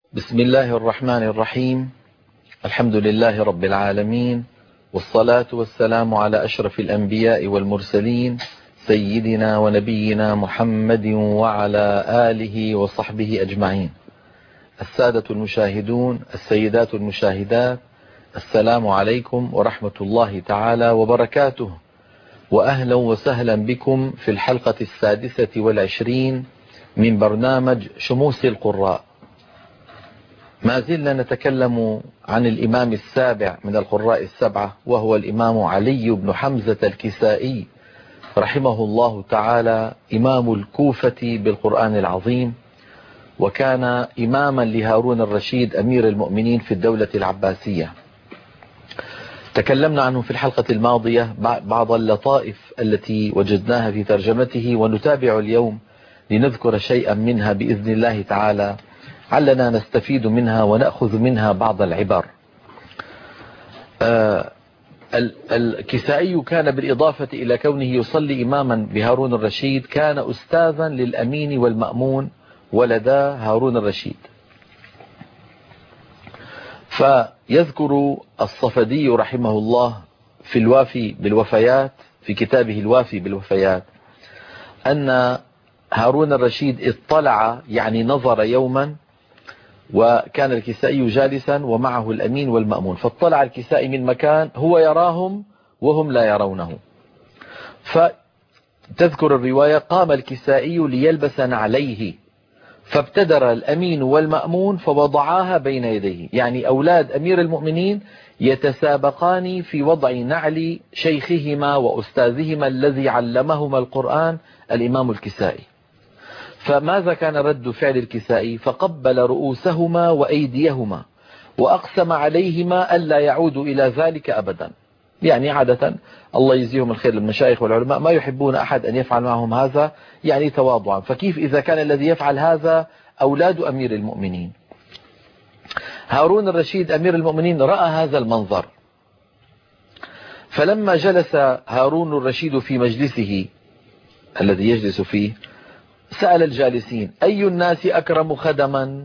بسم الله الرحمن الرحيم. الحمد لله رب العالمين، والصلاة والسلام على أشرف الأنبياء والمرسلين سيدنا ونبينا محمد وعلى آله وصحبه أجمعين. السادة المشاهدون، السيدات المشاهدات، السلام عليكم ورحمة الله تعالى وبركاته، وأهلا وسهلا بكم في الحلقة 26 من برنامج شموس القراء. ما زلنا نتكلم عن الإمام السابع من القراء السبعة، وهو الإمام علي بن حمزة الكسائي رحمه الله تعالى، إمام الكوفة بالقرآن العظيم، وكان إماما لهارون الرشيد أمير المؤمنين في الدولة العباسية. تكلمنا عنه في الحلقة الماضية بعض اللطائف التي وجدناها في ترجمته، ونتابع اليوم لنذكر شيئا منها بإذن الله تعالى، علنا نستفيد منها ونأخذ منها بعض العبر. الكسائي كان بالإضافة إلى كونه يصلي إماما بهارون الرشيد، كان أستاذا للأمين والمأمون ولدا هارون الرشيد. فيذكر الصفدي رحمه الله في الوافي بالوفيات، في كتابه الوافي بالوفيات، أن هارون الرشيد اطلع، يعني نظر يوما، وكان الكسائي جالسا ومعه الأمين والمأمون، فاطلع الكسائي من مكان هو يراهم وهم لا يرونه. فتذكر الرواية: قام الكسائي ليلبس نعليه، فابتدر الأمين والمأمون فوضعاها بين يديه، يعني أولاد أمير المؤمنين يتسابقان في وضع نعل شيخهما وأستاذهما الذي علمهما القرآن الإمام الكسائي. فماذا كان رد فعل الكسائي؟ فقبل رؤوسهما وأيديهما وأقسم عليهما ألا يعودوا إلى ذلك أبدا. يعني عادة الله يجزيهم الخير، المشايخ والعلماء ما يحبون أحد أن يفعل معهم هذا، يعني تواضعا، فكيف إذا كان الذي يفعل هذا أولاد أمير المؤمنين؟ هارون الرشيد أمير المؤمنين رأى هذا المنظر، فلما جلس هارون الرشيد في مجلسه الذي يجلس فيه، سأل الجالسين: أي الناس أكرم خدما؟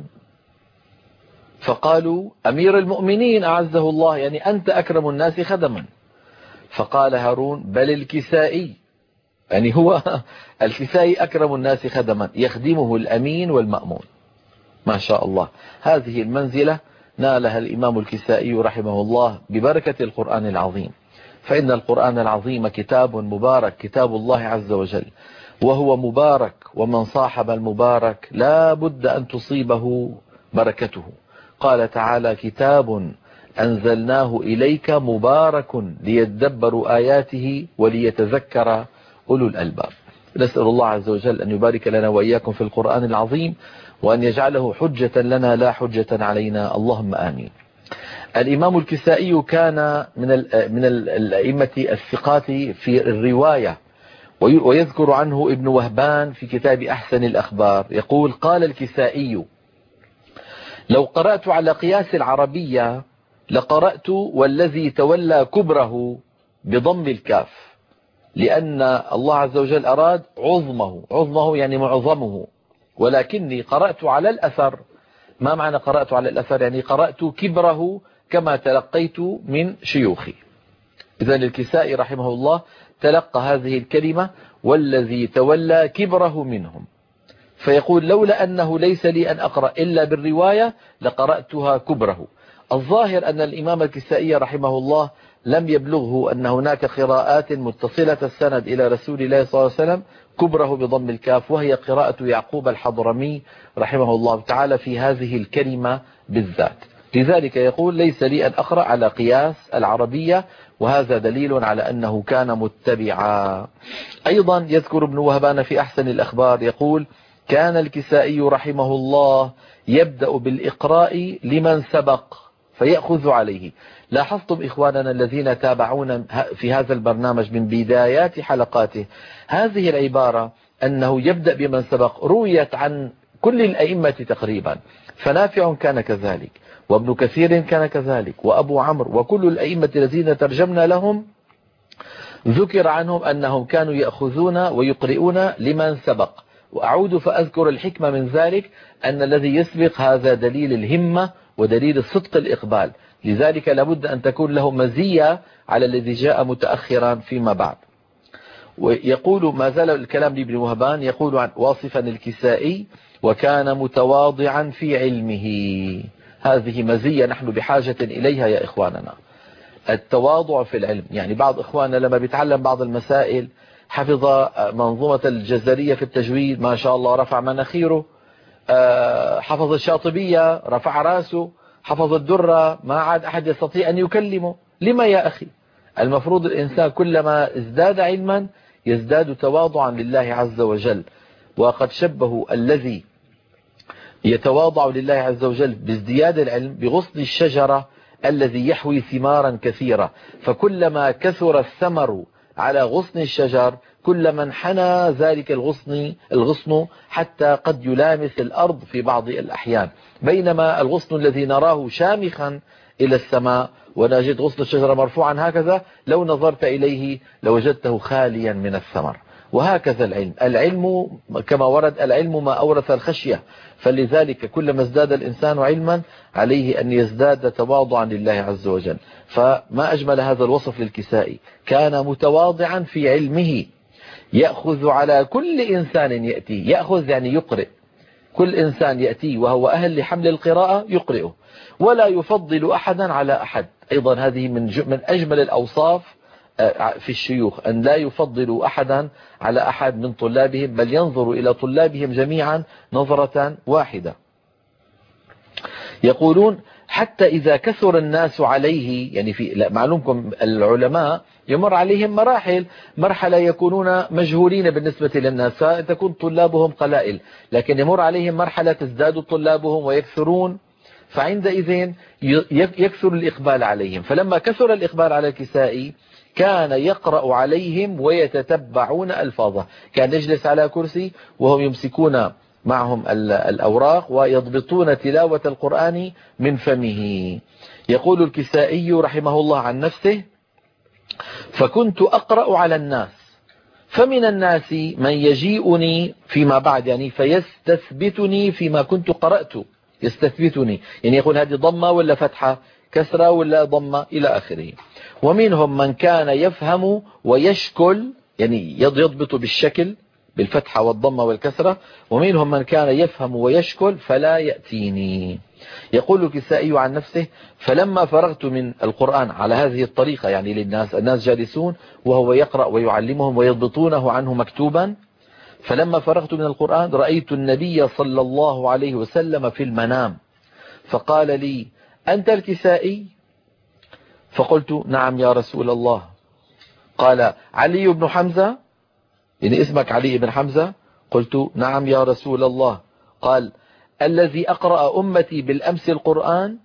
فقالوا: أمير المؤمنين أعزه الله، يعني أنت أكرم الناس خدما. فقال هارون: بل الكسائي، يعني هو الكسائي أكرم الناس خدما، يخدمه الأمين والمأمون. ما شاء الله، هذه المنزلة نالها الإمام الكسائي رحمه الله ببركة القرآن العظيم. فإن القرآن العظيم كتاب مبارك، كتاب الله عز وجل، وهو مبارك، ومن صاحب المبارك لا بد أن تصيبه بركته. قال تعالى: كتاب أنزلناه إليك مبارك ليدبروا آياته وليتذكر أولو الألباب. نسأل الله عز وجل أن يبارك لنا وإياكم في القرآن العظيم، وأن يجعله حجة لنا لا حجة علينا، اللهم آمين. الإمام الكسائي كان من الأئمة الثقات في الرواية، ويذكر عنه ابن وهبان في كتاب أحسن الأخبار، يقول: قال الكسائي: لو قرأت على قياس العربية لقرأت والذي تولى كبره بضم الكاف، لأن الله عز وجل أراد عظمه يعني معظمه، ولكني قرأت على الأثر. ما معنى قرأت على الأثر؟ يعني قرأت كبره كما تلقيت من شيوخي. إذن الكسائي رحمه الله تلقى هذه الكلمة: والذي تولى كبره منهم. فيقول: لولا أنه ليس لي أن أقرأ إلا بالرواية لقرأتها كبره. الظاهر أن الإمام الكسائي رحمه الله لم يبلغه أن هناك قراءات متصلة السند إلى رسول الله صلى الله عليه وسلم كبره بضم الكاف، وهي قراءة يعقوب الحضرمي رحمه الله تعالى في هذه الكلمة بالذات. لذلك يقول: ليس لي أن أقرأ على قياس العربية، وهذا دليل على أنه كان متبعا. أيضا يذكر ابن وهبان في أحسن الأخبار، يقول: كان الكسائي رحمه الله يبدأ بالإقراء لمن سبق فيأخذ عليه. لاحظتم إخواننا الذين تابعون في هذا البرنامج من بدايات حلقاته هذه العبارة، أنه يبدأ بمن سبق، رويت عن كل الأئمة تقريبا، فنافع كان كذلك، وابن كثير كان كذلك، وأبو عمرو، وكل الأئمة الذين ترجمنا لهم ذكر عنهم أنهم كانوا يأخذون ويقرؤون لمن سبق. وأعود فأذكر الحكمة من ذلك أن الذي يسبق هذا دليل الهمة ودليل الصدق الإقبال، لذلك لابد أن تكون له مزية على الذي جاء متأخرا فيما بعد. ويقول ما زال الكلام لابن وهبان يقول عن واصفا الكسائي: وكان متواضعا في علمه. هذه مزية نحن بحاجة إليها يا إخواننا، التواضع في العلم. يعني بعض إخواننا لما بيتعلم بعض المسائل، حفظ منظومة الجزرية في التجويد ما شاء الله رفع مناخيره، حفظ الشاطبية رفع راسه، حفظ الدرة ما عاد أحد يستطيع أن يكلمه. لما يا أخي؟ المفروض الإنسان كلما ازداد علما يزداد تواضعا لله عز وجل. وقد شبه الذي يتواضع لله عز وجل بازدياد العلم بغصن الشجرة الذي يحوي ثمارا كثيرة، فكلما كثر الثمر على غصن الشجر كلما انحنى ذلك الغصن حتى قد يلامس الأرض في بعض الأحيان، بينما الغصن الذي نراه شامخا إلى السماء ونجد غصن الشجرة مرفوعا هكذا لو نظرت إليه لوجدته خاليا من الثمر. وهكذا العلم كما ورد: العلم ما أورث الخشية. فلذلك كلما ازداد الإنسان علما عليه أن يزداد تواضعا لله عز وجل. فما أجمل هذا الوصف للكسائي: كان متواضعا في علمه، يأخذ على كل إنسان يأتي، يأخذ يعني يقرئ، كل إنسان يأتي وهو أهل لحمل القراءة يقرئه، ولا يفضل أحدا على أحد. أيضا هذه من أجمل الأوصاف في الشيوخ، أن لا يفضل أحدا على أحد من طلابهم، بل ينظر إلى طلابهم جميعا نظرة واحدة. يقولون: حتى إذا كثر الناس عليه، يعني في معلومكم العلماء يمر عليهم مرحلة يكونون مجهولين بالنسبة للناس فتكون طلابهم قلائل، لكن يمر عليهم مرحلة تزداد طلابهم ويكثرون، فعندئذ يكثر الإقبال عليهم. فلما كثر الإقبال على الكسائي كان يقرأ عليهم ويتتبعون ألفاظه، كان يجلس على كرسي وهم يمسكون معهم الأوراق ويضبطون تلاوة القرآن من فمه. يقول الكسائي رحمه الله عن نفسه: فكنت أقرأ على الناس، فمن الناس من يجيئني فيما بعد يعني فيستثبتني فيما كنت قرأت. يستثبتني يعني يقول هذه ضمة ولا فتحة، كسرة ولا ضمة، إلى آخره. ومنهم من كان يفهم ويشكل، يعني يضبط بالشكل بالفتحة والضمة والكسرة. ومنهم من كان يفهم ويشكل فلا يأتيني. يقول الكسائي عن نفسه: فلما فرغت من القرآن على هذه الطريقة، يعني للناس، الناس جالسون وهو يقرأ ويعلمهم ويضبطونه عنه مكتوبا، فلما فرغت من القرآن رأيت النبي صلى الله عليه وسلم في المنام، فقال لي: أنت الكسائي؟ فقلت: نعم يا رسول الله. قال: علي بن حمزة؟ يعني اسمك علي بن حمزة؟ قلت: نعم يا رسول الله. قال: الذي أقرأ أمتي بالأمس القرآن؟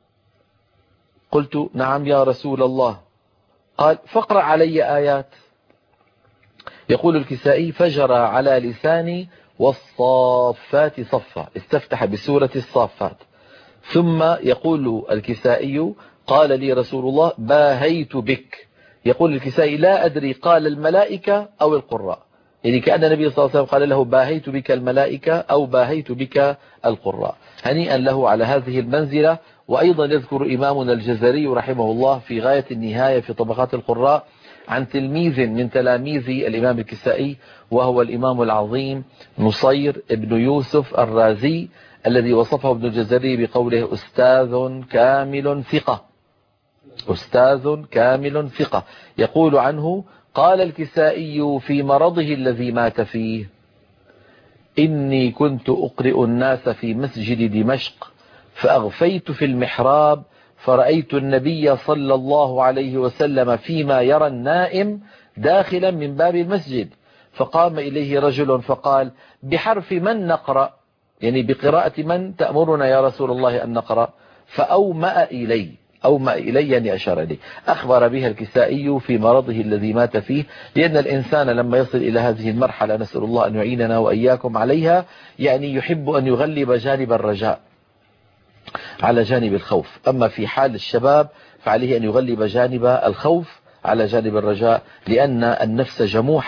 قلت: نعم يا رسول الله. قال: فاقرأ علي آيات. يقول الكسائي: فجرى على لساني والصافات صفا، استفتح بسورة الصافات. ثم يقول الكسائي: قال لي رسول الله: باهيت بك. يقول الكسائي: لا أدري قال الملائكة أو القراء، يعني كأن النبي صلى الله عليه وسلم قال له: باهيت بك الملائكة أو باهيت بك القراء. هنيئا له على هذه المنزلة. وأيضا يذكر إمامنا الجزري رحمه الله في غاية النهاية في طبقات القراء عن تلميذ من تلاميذ الإمام الكسائي، وهو الإمام العظيم نصير ابن يوسف الرازي، الذي وصفه ابن الجزري بقوله: أستاذ كامل ثقة. أستاذ كامل ثقة. يقول عنه: قال الكسائي في مرضه الذي مات فيه: إني كنت أقرئ الناس في مسجد دمشق، فأغفيت في المحراب، فرأيت النبي صلى الله عليه وسلم فيما يرى النائم داخلا من باب المسجد، فقام إليه رجل فقال: بحرف من نقرأ؟ يعني بقراءة من تأمرنا يا رسول الله أن نقرأ؟ فأومأ إلي، أومأ إلي يعني أشار إلي. أخبر بها الكسائي في مرضه الذي مات فيه، لأن الإنسان لما يصل إلى هذه المرحلة، نسأل الله أن يعيننا وإياكم عليها، يعني يحب أن يغلب جانب الرجاء على جانب الخوف. أما في حال الشباب فعليه أن يغلب جانب الخوف على جانب الرجاء، لأن النفس جموحة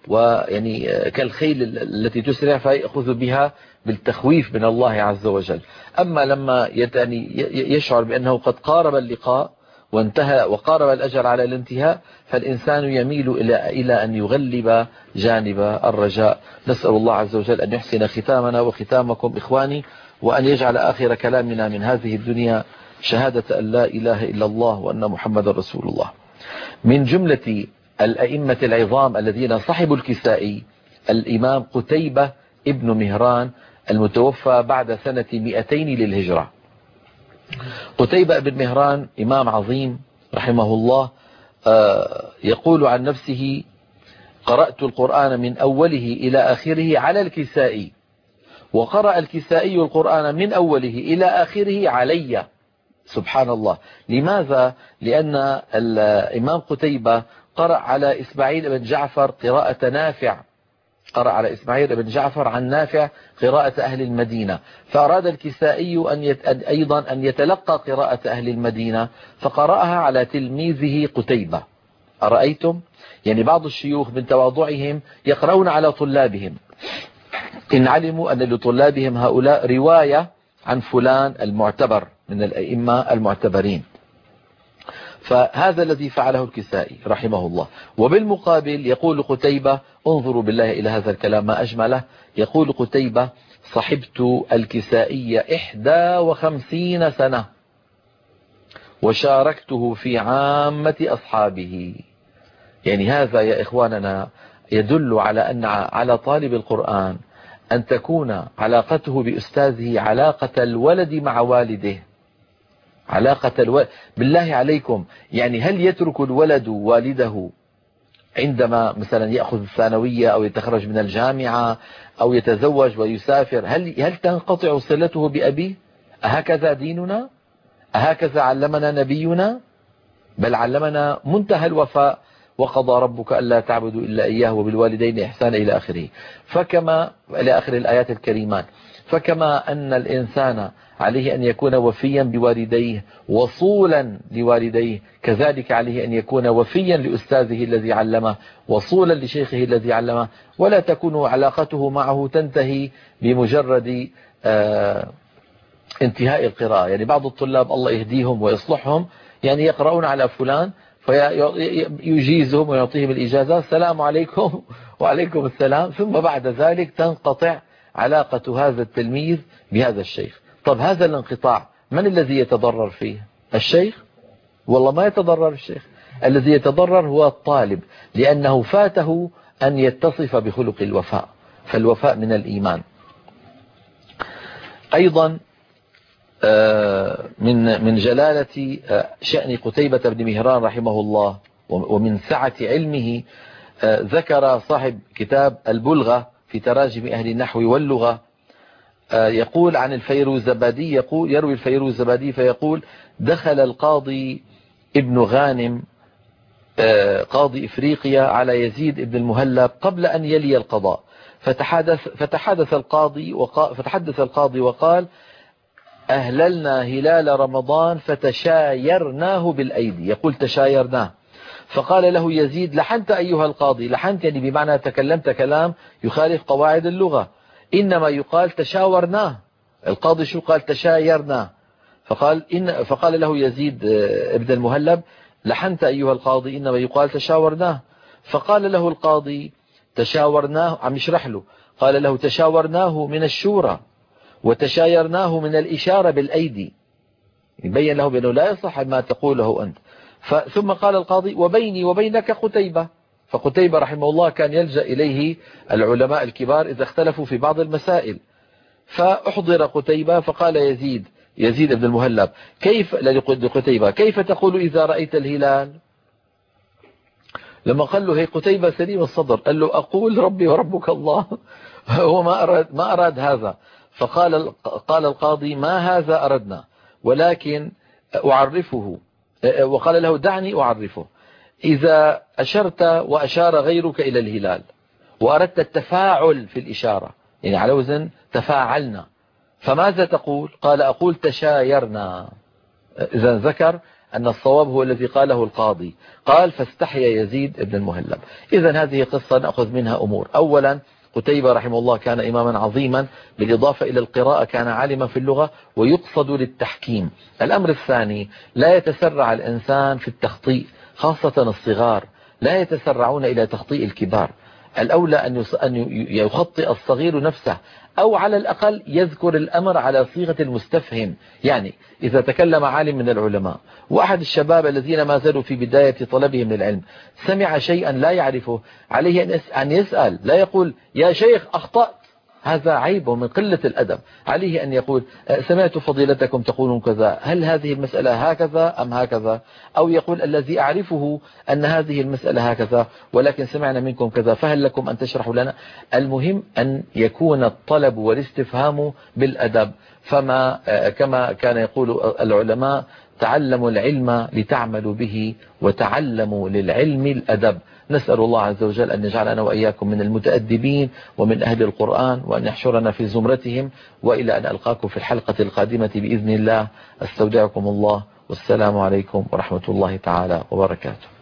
ويعني كالخيل التي تسرع فيأخذ بها بالتخويف من الله عز وجل. أما لما يشعر بأنه قد قارب اللقاء وانتهى وقارب الأجل على الانتهاء، فالإنسان يميل إلى أن يغلب جانب الرجاء. نسأل الله عز وجل أن يحسن ختامنا وختامكم إخواني، وأن يجعل آخر كلامنا من هذه الدنيا شهادة أن لا إله إلا الله وأن محمد رسول الله. من جملة الأئمة العظام الذين صحبوا الكسائي الإمام قتيبة ابن مهران المتوفى بعد سنة 200 للهجرة. قتيبة ابن مهران إمام عظيم رحمه الله، يقول عن نفسه: قرأت القرآن من أوله إلى آخره على الكسائي، وقرأ الكسائي القرآن من أوله إلى آخره علي. سبحان الله. لماذا؟ لأن الإمام قتيبة قرأ على إسماعيل بن جعفر قراءة نافع، قرأ على إسماعيل بن جعفر عن نافع قراءة أهل المدينة، فأراد الكسائي أيضا أن يتلقى قراءة أهل المدينة فقرأها على تلميذه قتيبة. أرأيتم؟ يعني بعض الشيوخ من تواضعهم يقرؤون على طلابهم إن علموا أن لطلابهم هؤلاء رواية عن فلان المعتبر من الأئمة المعتبرين. فهذا الذي فعله الكسائي رحمه الله. وبالمقابل يقول قتيبة، انظروا بالله إلى هذا الكلام ما أجمله، يقول قتيبة: صحبت الكسائي 51 سنة وشاركته في عامة أصحابه. يعني هذا يا إخواننا يدل على أن على طالب القرآن أن تكون علاقته بأستاذه علاقة الولد مع والده، علاقة الولد. بالله عليكم، يعني هل يترك الولد والده عندما مثلا يأخذ الثانوية أو يتخرج من الجامعة أو يتزوج ويسافر؟ هل تنقطع صلته بأبيه؟ أهكذا ديننا؟ أهكذا علمنا نبينا؟ بل علمنا منتهى الوفاء: وقضى ربك ألا تعبدوا إلا إياه وبالوالدين إحسانا إلى آخره. فكما إلى آخر الآيات الكريمات. فكما أن الإنسان عليه أن يكون وفيا بوالديه وصولا لوالديه، كذلك عليه أن يكون وفيا لأستاذه الذي علمه وصولا لشيخه الذي علمه، ولا تكون علاقته معه تنتهي بمجرد انتهاء القراءة. يعني بعض الطلاب الله يهديهم ويصلحهم يعني يقرؤون على فلان فيجيزهم ويعطيهم الإجازة، السلام عليكم وعليكم السلام، ثم بعد ذلك تنقطع علاقة هذا التلميذ بهذا الشيخ. طب هذا الانقطاع من الذي يتضرر فيه؟ الشيخ؟ والله ما يتضرر الشيخ، الذي يتضرر هو الطالب، لأنه فاته أن يتصف بخلق الوفاء، فالوفاء من الإيمان. أيضا من جلالة شأن قتيبة بن مهران رحمه الله ومن سعة علمه، ذكر صاحب كتاب البلغة في تراجم أهل النحو واللغة، يقول عن الفيروزبادي، يروي الفيروزبادي فيقول: دخل القاضي ابن غانم قاضي إفريقيا على يزيد ابن المهلب قبل أن يلي القضاء، فتحدث القاضي وقال: أهللنا هلال رمضان فتشايرناه بالأيدي. يقول تشايرناه. فقال له يزيد: لحنت أيها القاضي. لحنت يعني بمعنى تكلمت كلام يخالف قواعد اللغة، إنما يقال تشاورناه. القاضي شو قال؟ تشايرناه. فقال له يزيد ابن المهلب: لحنت أيها القاضي، إنما يقال تشاورناه. فقال له القاضي: تشاورناه، عم يشرح له، قال له: تشاورناه من الشورى وتشايرناه من الإشارة بالأيدي. يبين له بأنه لا يصح ما تقوله أنت. ثم قال القاضي: وبيني وبينك قتيبة. فقتيبة رحمه الله كان يلجأ إليه العلماء الكبار إذا اختلفوا في بعض المسائل. فأحضر قتيبة فقال يزيد بن المهلب: لقتيبة: كيف تقول إذا رأيت الهلال؟ لما قال له: هي قتيبة سليم الصدر، قال له: أقول ربي وربك الله. هو ما أراد هذا. قال القاضي: ما هذا أردنا، ولكن أعرفه. وقال له: دعني أعرفه. إذا أشرت وأشار غيرك إلى الهلال وأردت التفاعل في الإشارة، يعني على وزن تفاعلنا، فماذا تقول؟ قال: أقول تشايرنا. إذا ذكر أن الصواب هو الذي قاله القاضي، قال فاستحيا يزيد بن المهلب. إذن هذه قصة نأخذ منها أمور. أولا قتيبة رحمه الله كان إماما عظيما، بالإضافة إلى القراءة كان عالما في اللغة ويقصد للتحكيم. الأمر الثاني لا يتسرع الإنسان في التخطيء، خاصة الصغار لا يتسرعون إلى تخطيء الكبار. الأولى أن يخطئ الصغير نفسه، أو على الأقل يذكر الأمر على صيغة المستفهم. يعني إذا تكلم عالم من العلماء وأحد الشباب الذين ما زالوا في بداية طلبهم للعلم سمع شيئا لا يعرفه، عليه أن يسأل، لا يقول يا شيخ أخطأت، هذا عيب ومن قلة الأدب. عليه أن يقول سمعت فضيلتكم تقولون كذا، هل هذه المسألة هكذا أم هكذا؟ أو يقول الذي أعرفه أن هذه المسألة هكذا ولكن سمعنا منكم كذا، فهل لكم أن تشرحوا لنا؟ المهم أن يكون الطلب والاستفهام بالأدب. فما كما كان يقول العلماء تعلموا العلم لتعملوا به وتعلموا للعلم الأدب. نسأل الله عز وجل أن يجعلنا وإياكم من المتأدبين ومن أهل القرآن، وأن يحشرنا في زمرتهم. وإلى أن ألقاكم في الحلقة القادمة بإذن الله، استودعكم الله، والسلام عليكم ورحمة الله تعالى وبركاته.